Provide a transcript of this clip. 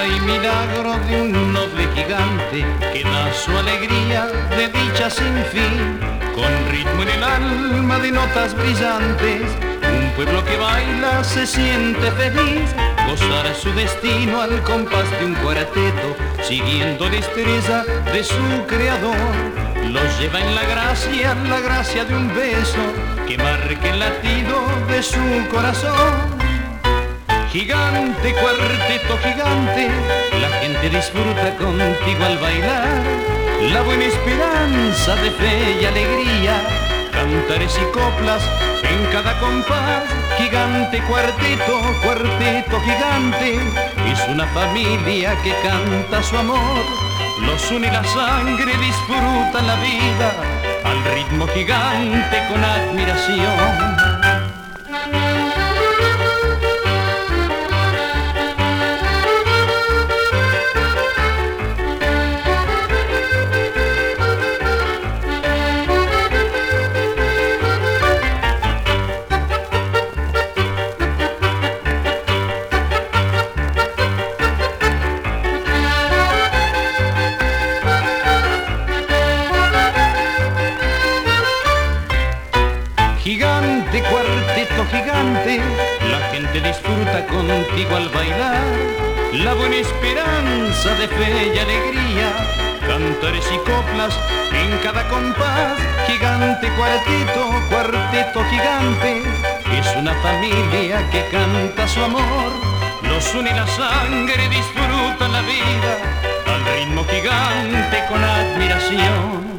obra y milagro de un noble gigante que da su alegría de dicha sin fin, con ritmo en el alma de notas brillantes. Un pueblo que baila se siente feliz, gozará su destino al compás de un cuarteto, siguiendo la estrella de su creador. Los lleva en la gracia de un beso que marque el latido de su corazón. Gigante, cuarteto gigante, la gente disfruta contigo al bailar. La buena esperanza de fe y alegría, cantares y coplas en cada compás. Gigante, cuarteto, cuarteto gigante, es una familia que canta su amor. Los une la sangre, disfrutan la vida al ritmo gigante con admiración. Gigante, cuarteto gigante, la gente disfruta contigo al bailar. La buena esperanza de fe y alegría, cantares y coplas en cada compás. Gigante, cuarteto, cuarteto gigante, es una familia que canta su amor. Los une la sangre, disfrutan la vida al ritmo gigante con admiración.